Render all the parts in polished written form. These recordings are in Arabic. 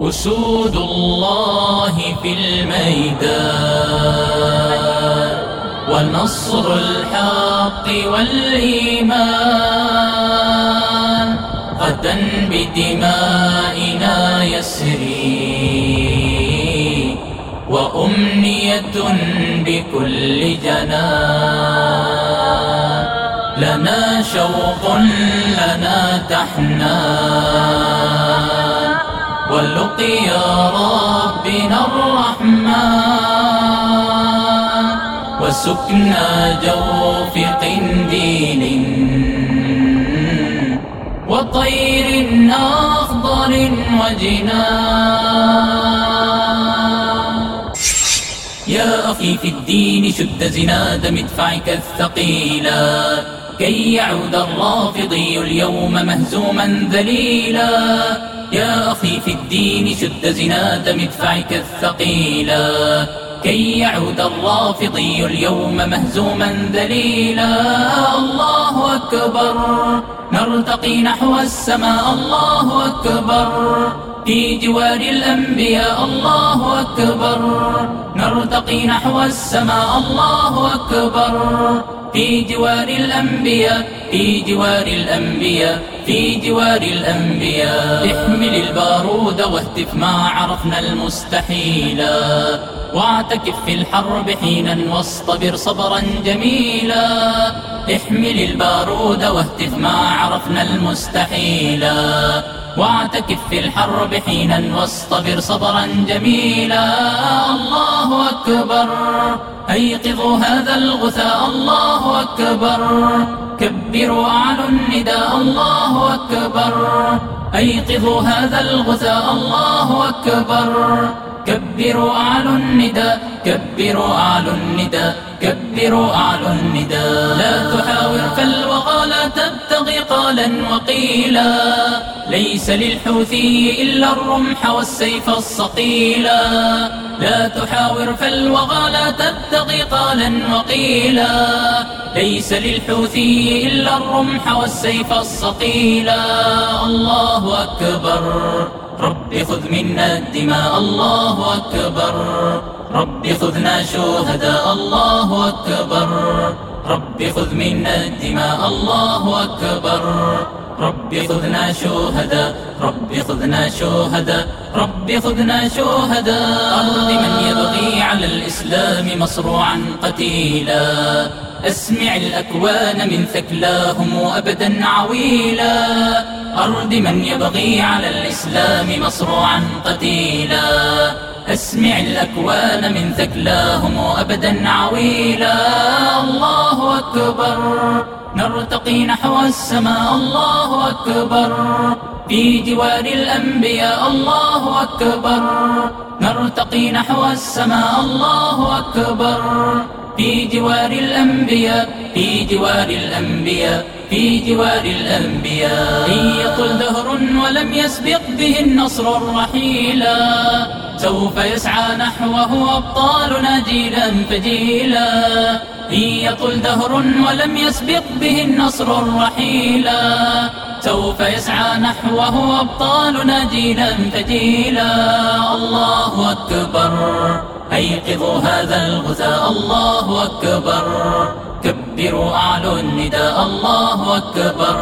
أسود الله في الميدان، ونصر الحق والإيمان غدا بدمائنا يسري، وأمنية بكل جنان. لنا شوق لنا تحنان، ولقيا ربنا الرحمن، وسكنى جوف قنديل وطير أخضر وجنان. يا أخي في الدين شد زناد مدفعك الثقيلا، كي يعود الرافضي اليوم مهزوما ذليلا. يا أخي في الدين شد زناد مدفعك الثقيلا، كي يعود الرافضي اليوم مهزوما ذليلا. الله أكبر، نرتقي نحو السماء. الله أكبر، في جوار الأنبياء. الله أكبر، نرتقي نحو السماء. الله أكبر، في جوار الأنبياء، في جوار الأنبياء، في جوار الأنبياء. احمل البارود واهتف ما عرفنا المستحيلا، واعتكف في الحرب حينا واصطبر صبرا جميلا. احمل البارود واهتف ما عرفنا المستحيلا، واعتكف في الحرب حينا واصطبر صبرا جميلا. الله أكبر، أيقظوا هذا الغثاء. الله أكبر، كبروا أعلوا النداء. الله أكبر، أيقظوا هذا الغثاء. الله أكبر، كبروا أعلوا النداء، كبروا أعلوا النداء، كبروا أعلوا النداء. لا تحاور فالوغى لا تبتغي قالا وقيلا، ليس للحوثي إلا الرمح والسيف الصقيلا. لا تحاور فالوغى لا تبتغي قالا وقيلا، ليس للحوثي إلا الرمح والسيف الصقيلا. الله أكبر، رب خذ منا الدماء. الله أكبر، رب خذنا شهداء. الله أكبر، رب خذ منا الدماء. الله أكبر، رب خذنا شهداء. رب خذنا شهداء، رب خذنا شهداء. أرض من يبغي على الإسلام مصروعا قتيلا، أسمع الأكوان من ثكلاهم أبدا عويلا. أرض من يبغي على الإسلام مصروعا قتيلا، أسمع الأكوان من ثكلاهم أبدا عويلا. الله أكبر، نرتقي نحو السماء. الله أكبر، في جوار الأنبياء. الله أكبر، نرتقي نحو السماء. الله أكبر، في جوار الأنبياء، في جوار الأنبياء، في جوار الأنبياء. إن يطل دهر ولم يسبق به النصر الرحيلا، سوف يسعى نحوه أبطالنا جيلا فجيلا. إن يطل دهر ولم يسبق به النصر الرحيلا، سوف يسعى نحوه أبطالنا جيلا فجيلا. الله أكبر، أيقظوا هذا الغثاء. الله أكبر، كبروا أعلوا النداء. الله أكبر،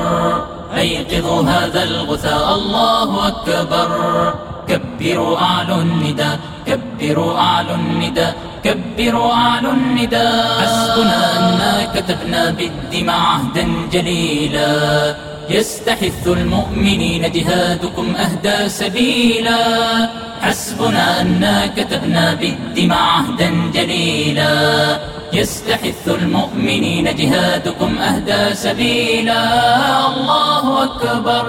أيقظوا هذا الغثاء. الله أكبر، كبروا أعلوا النداء، كبروا أعلوا النداء، كبروا أعلوا النداء. حسبنا أننا كتبنا بالدماء عهدا جليلا، يستحث المؤمنين جهادكم أهدى سبيلا. حسبنا أننا كتبنا بالدماء عهدا جليلا، يستحث المؤمنين جهادكم أهدى سبيلا. الله أكبر،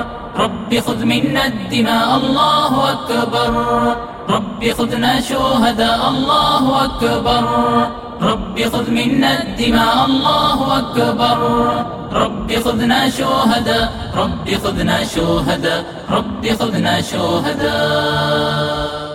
رب خذ منا الدماء. الله أكبر، رب خذنا شهداء. الله أكبر، رب خذ منا الدماء. الله أكبر، رب خذنا شهداء. رب خذنا شهداء، رب خذنا شهداء.